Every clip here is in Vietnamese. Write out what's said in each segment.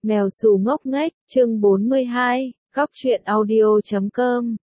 Mèo xù ngốc nghếch, chương 42, góc truyện audio.com.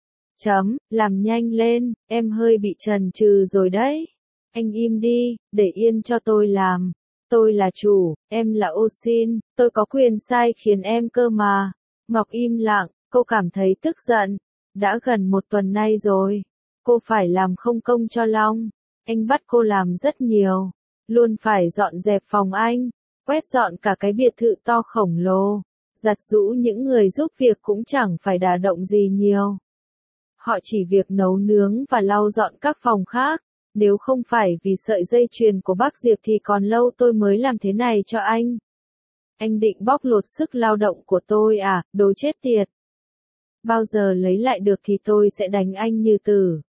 Làm nhanh lên, em hơi bị chần chừ rồi đấy. Anh im đi, để yên cho tôi làm. Tôi là chủ, em là ô xin, tôi có quyền sai khiến em cơ mà. Ngọc im lặng, cô cảm thấy tức giận. Đã gần 1 tuần nay rồi. Cô phải làm không công cho Long. Anh bắt cô làm rất nhiều. Luôn phải dọn dẹp phòng anh. Quét dọn cả cái biệt thự to khổng lồ. Giặt giũ những người giúp việc cũng chẳng phải đả động gì nhiều. Họ chỉ việc nấu nướng và lau dọn các phòng khác. Nếu không phải vì sợi dây chuyền của bác Diệp thì còn lâu tôi mới làm thế này cho anh. Anh định bóc lột sức lao động của tôi à, đồ chết tiệt. Bao giờ lấy lại được thì tôi sẽ đánh anh như tử.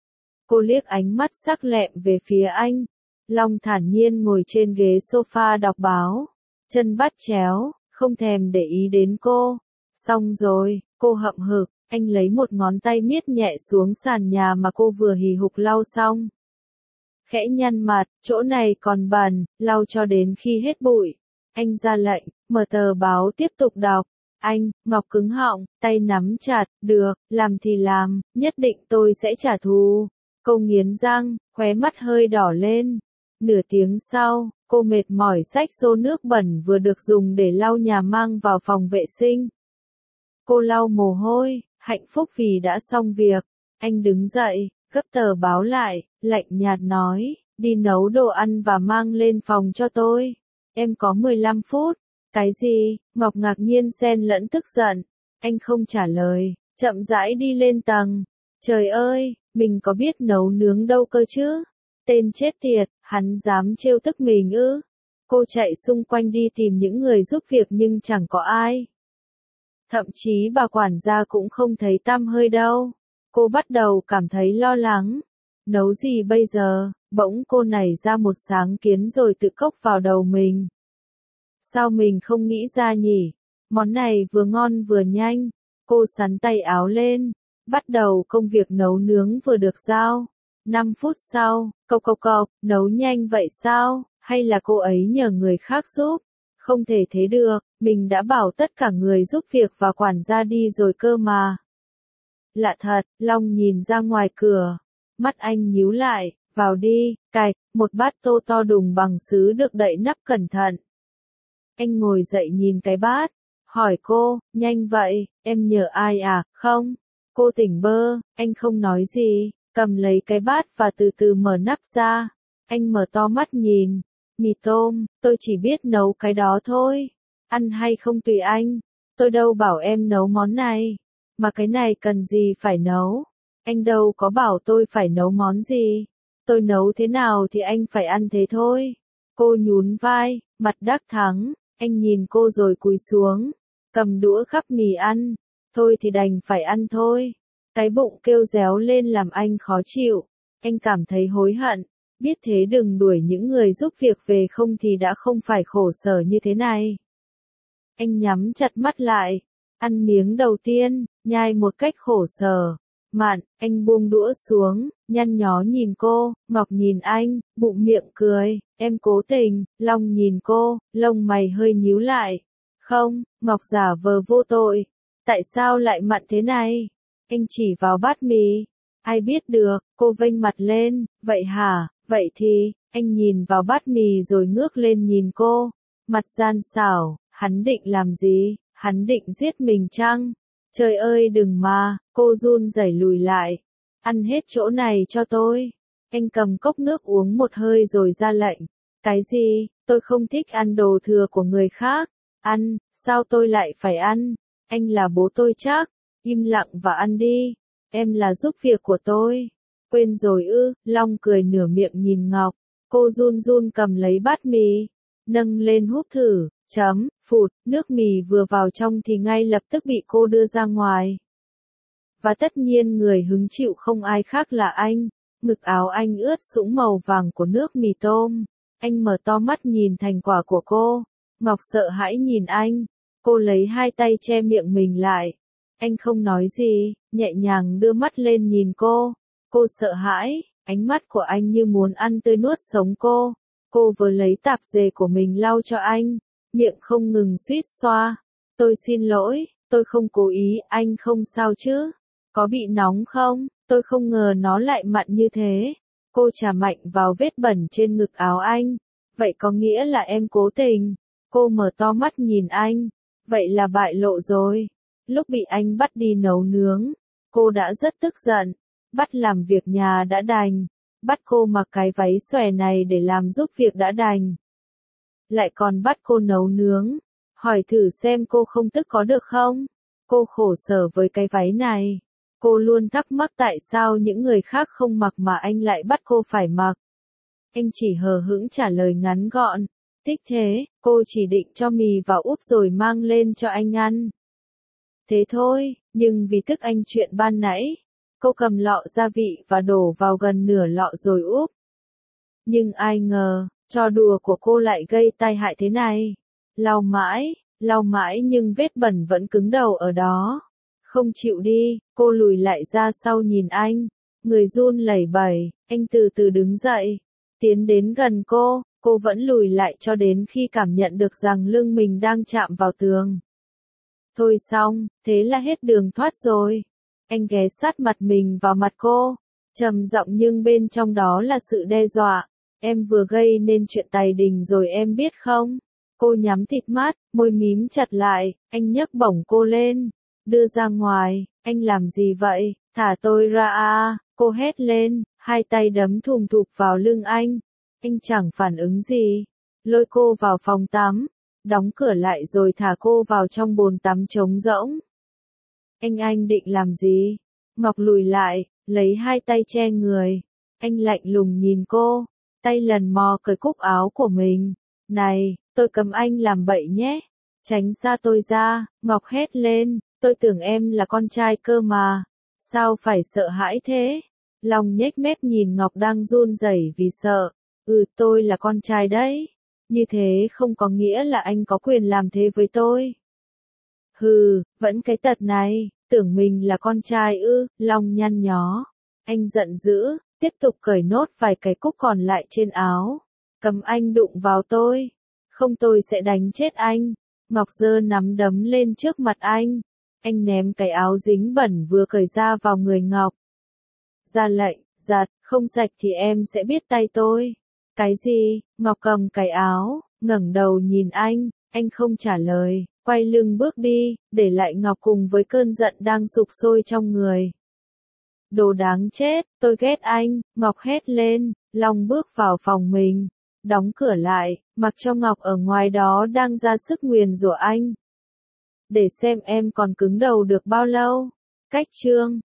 Cô liếc ánh mắt sắc lẹm về phía anh. Long thản nhiên ngồi trên ghế sofa đọc báo. Chân bắt chéo, không thèm để ý đến cô. Xong rồi, cô hậm hực, anh lấy một ngón tay miết nhẹ xuống sàn nhà mà cô vừa hì hục lau xong. Khẽ nhăn mặt, chỗ này còn bẩn, lau cho đến khi hết bụi. Anh ra lệnh, mở tờ báo tiếp tục đọc. Anh, Ngọc cứng họng, tay nắm chặt, được, làm thì làm, nhất định tôi sẽ trả thù. Cô nghiến răng, khóe mắt hơi đỏ lên. Nửa tiếng sau, cô mệt mỏi xách xô nước bẩn vừa được dùng để lau nhà mang vào phòng vệ sinh. Cô lau mồ hôi, hạnh phúc vì đã xong việc. Anh đứng dậy, gấp tờ báo lại, lạnh nhạt nói, đi nấu đồ ăn và mang lên phòng cho tôi. Em có 15 phút. Cái gì? Ngọc ngạc nhiên xen lẫn tức giận. Anh không trả lời, chậm rãi đi lên tầng. Trời ơi, mình có biết nấu nướng đâu cơ chứ? Tên chết tiệt, hắn dám trêu tức mình ư? Cô chạy xung quanh đi tìm những người giúp việc nhưng chẳng có ai. Thậm chí bà quản gia cũng không thấy tăm hơi đâu. Cô bắt đầu cảm thấy lo lắng. Nấu gì bây giờ? Bỗng cô nảy ra một sáng kiến rồi tự cốc vào đầu mình. Sao mình không nghĩ ra nhỉ? Món này vừa ngon vừa nhanh. Cô xắn tay áo lên. Bắt đầu công việc nấu nướng vừa được giao. 5 phút sau, cộc, nấu nhanh vậy sao? Hay là cô ấy nhờ người khác giúp? Không thể thế được, mình đã bảo tất cả người giúp việc và quản gia đi rồi cơ mà. Lạ thật, Long nhìn ra ngoài cửa. Mắt anh nhíu lại, vào đi, cạch, một bát tô to đùng bằng sứ được đậy nắp cẩn thận. Anh ngồi dậy nhìn cái bát, hỏi cô, nhanh vậy, em nhờ ai à, không? Cô tỉnh bơ, anh không nói gì, cầm lấy cái bát và từ từ mở nắp ra. Anh mở to mắt nhìn, mì tôm, tôi chỉ biết nấu cái đó thôi. Ăn hay không tùy anh, tôi đâu bảo em nấu món này. Mà cái này cần gì phải nấu? Anh đâu có bảo tôi phải nấu món gì. Tôi nấu thế nào thì anh phải ăn thế thôi. Cô nhún vai, mặt đắc thắng. Anh nhìn cô rồi cúi xuống, cầm đũa gắp mì ăn. Thôi thì đành phải ăn thôi. Cái bụng kêu réo lên làm anh khó chịu. Anh cảm thấy hối hận. Biết thế đừng đuổi những người giúp việc về không thì đã không phải khổ sở như thế này. Anh nhắm chặt mắt lại. Ăn miếng đầu tiên, nhai một cách khổ sở. Mạn, anh buông đũa xuống, nhăn nhó nhìn cô. Ngọc nhìn anh, bụng miệng cười. Em cố tình. Long nhìn cô, lông mày hơi nhíu lại. Không, Ngọc giả vờ vô tội. Tại sao lại mặn thế này? Anh chỉ vào bát mì. Ai biết được, cô vênh mặt lên. Vậy hả, vậy thì, anh nhìn vào bát mì rồi ngước lên nhìn cô. Mặt gian xảo, hắn định làm gì? Hắn định giết mình chăng? Trời ơi đừng mà, cô run rẩy lùi lại. Ăn hết chỗ này cho tôi. Anh cầm cốc nước uống một hơi rồi ra lệnh. Cái gì? Tôi không thích ăn đồ thừa của người khác. Ăn, sao tôi lại phải ăn? Anh là bố tôi chắc. Im lặng và ăn đi. Em là giúp việc của tôi. Quên rồi ư? Long cười nửa miệng nhìn Ngọc. Cô run run cầm lấy bát mì. Nâng lên húp thử. Phụt, nước mì vừa vào trong thì ngay lập tức bị cô đưa ra ngoài. Và tất nhiên người hứng chịu không ai khác là anh. Ngực áo anh ướt sũng màu vàng của nước mì tôm. Anh mở to mắt nhìn thành quả của cô. Ngọc sợ hãi nhìn anh. Cô lấy hai tay che miệng mình lại. Anh không nói gì, nhẹ nhàng đưa mắt lên nhìn cô. Cô sợ hãi, ánh mắt của anh như muốn ăn tươi nuốt sống cô. Cô vừa lấy tạp dề của mình lau cho anh. miệng không ngừng suýt xoa. Tôi xin lỗi, tôi không cố ý, anh không sao chứ? Có bị nóng không? Tôi không ngờ nó lại mặn như thế. Cô chà mạnh vào vết bẩn trên ngực áo anh. Vậy có nghĩa là em cố tình. Cô mở to mắt nhìn anh. Vậy là bại lộ rồi. Lúc bị anh bắt đi nấu nướng, cô đã rất tức giận. Bắt làm việc nhà đã đành. Bắt cô mặc cái váy xòe này để làm giúp việc đã đành. Lại còn bắt cô nấu nướng. Hỏi thử xem cô không tức có được không? Cô khổ sở với cái váy này. Cô luôn thắc mắc tại sao những người khác không mặc mà anh lại bắt cô phải mặc. Anh chỉ hờ hững trả lời ngắn gọn. Thích thế, cô chỉ định cho mì vào úp rồi mang lên cho anh ăn. Thế thôi, nhưng vì tức anh chuyện ban nãy, cô cầm lọ gia vị và đổ vào gần nửa lọ rồi úp. Nhưng ai ngờ, trò đùa của cô lại gây tai hại thế này. Lau mãi nhưng vết bẩn vẫn cứng đầu ở đó. Không chịu đi, cô lùi lại ra sau nhìn anh. Người run lẩy bẩy, anh từ từ đứng dậy. Tiến đến gần cô vẫn lùi lại cho đến khi cảm nhận được rằng lưng mình đang chạm vào tường. Thôi xong, thế là hết đường thoát rồi. Anh ghé sát mặt mình vào mặt cô, trầm giọng nhưng bên trong đó là sự đe dọa. Em vừa gây nên chuyện tày đình rồi em biết không? Cô nhắm thịt mắt, môi mím chặt lại, anh nhấc bổng cô lên, đưa ra ngoài. Anh làm gì vậy? Thả tôi ra à, cô hét lên, hai tay đấm thùm thụp vào lưng anh. Anh chẳng phản ứng gì, lôi cô vào phòng tắm, đóng cửa lại rồi thả cô vào trong bồn tắm trống rỗng. Anh định làm gì? Ngọc lùi lại, lấy hai tay che người. Anh lạnh lùng nhìn cô, tay lần mò cởi cúc áo của mình. Này, tôi cấm anh làm bậy nhé. Tránh xa tôi ra, Ngọc hét lên, tôi tưởng em là con trai cơ mà. Sao phải sợ hãi thế? Long nhếch mép nhìn Ngọc đang run rẩy vì sợ. Tôi là con trai đấy. Như thế không có nghĩa là anh có quyền làm thế với tôi. Hừ, vẫn cái tật này, tưởng mình là con trai ư? Long nhăn nhó. Anh giận dữ, tiếp tục cởi nốt vài cái cúc còn lại trên áo. Cấm anh đụng vào tôi. Không tôi sẽ đánh chết anh. Ngọc giơ nắm đấm lên trước mặt anh. Anh ném cái áo dính bẩn vừa cởi ra vào người Ngọc. Ra lệnh, giặt, không sạch thì em sẽ biết tay tôi. Cái gì? Ngọc cầm cái áo, ngẩng đầu nhìn anh không trả lời, quay lưng bước đi, để lại Ngọc cùng với cơn giận đang sục sôi trong người. Đồ đáng chết, tôi ghét anh, Ngọc hét lên. Long bước vào phòng mình, đóng cửa lại, mặc cho Ngọc ở ngoài đó đang ra sức nguyền rủa anh. Để xem em còn cứng đầu được bao lâu. Cách chương